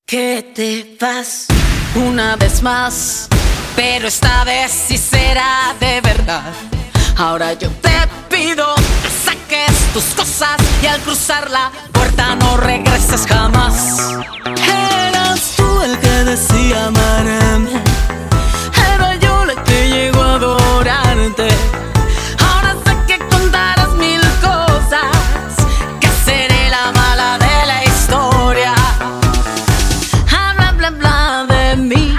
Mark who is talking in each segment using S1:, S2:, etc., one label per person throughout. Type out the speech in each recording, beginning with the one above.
S1: Que te vas una vez más, pero esta vez sí será de verdad. Ahora yo te pido que saques tus cosas y al cruzar la puerta no regreses jamás. Eras tú el que decía amarme, era yo la que llegó a adorarte. Ahora sé que contarás mil cosas, que seré la mala de la historia. Habla bla bla de mí,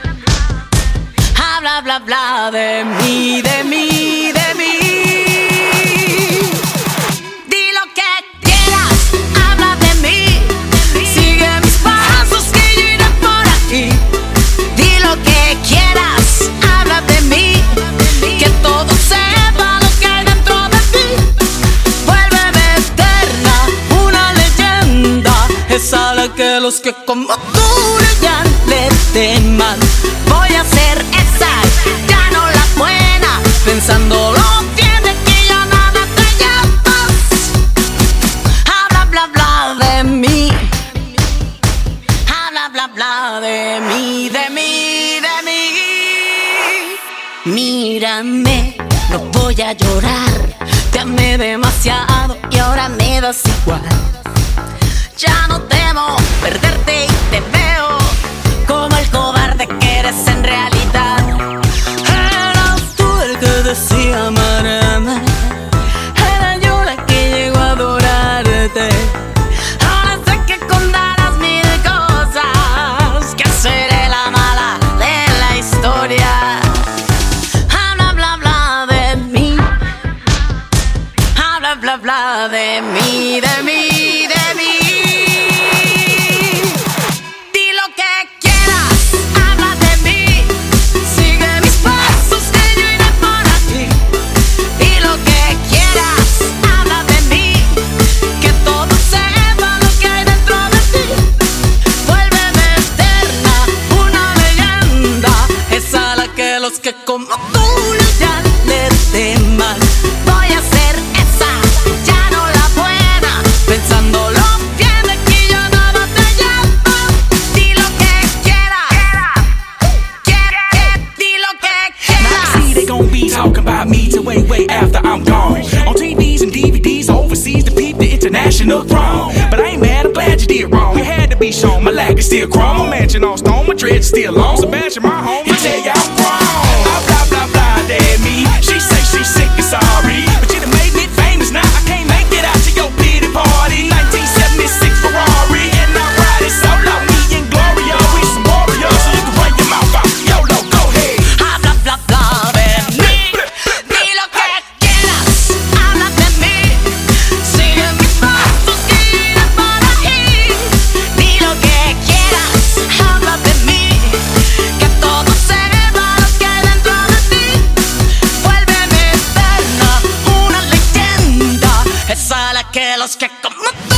S1: habla bla bla de mí, de mí, de mí. Di lo que quieras, habla de mí, sigue mis pasos que yo iré por aquí. Di lo que quieras, habla de mí, que todo sepa lo que hay dentro de ti. Vuélveme eterna, una leyenda, esa a la que los que como tú ya le teman. Voy a ser esa, ya no la buena, pensándolo bien de que ya nada te llamas. Habla bla bla de mí, habla bla bla de mí, de mí, de mí. Mírame, no voy a llorar, te amé demasiado y ahora me das igual. Ya no temo perderte y te veo como el cobarde que eres en realidad. Eras tú el que decía amarme, era yo la que llegó a adorarte. Ahora sé que contarás mil cosas, que seré la mala de la historia. Habla bla bla de mí, habla bla bla de mí, de mí, de mí. Que como tú ya le teman. Voy a ser esa, ya no la buena, pensándolo bien de que yo nada te llamo. Di lo que quieras, di lo que quieras.
S2: See they gon' be talking about me till way after I'm gone. On TVs and DVDs overseas to peep the international throne. But I ain't mad, I'm glad you did wrong. You had to be shown, my lack is still chrome. My mansion on stone, my dreads still long. Sebastian, my home, he tell ya I'm wrong. She say she's sick and sorry, but you done made me famous now. I can't make it out to your pity party. 1976 Ferrari, and I ride it solo. Me and Gloria, we some warriors, so you can run your mouth out. YOLO, go ahead.
S1: Habla bla bla de mí, di lo que quieras, habla de mí, sigue mis pasos que iré por ahí. Di lo que quieras, habla de mí, que todo sepa lo que hay dentro de ti. Vuélveme eterna, una leyenda, esa a la que los que como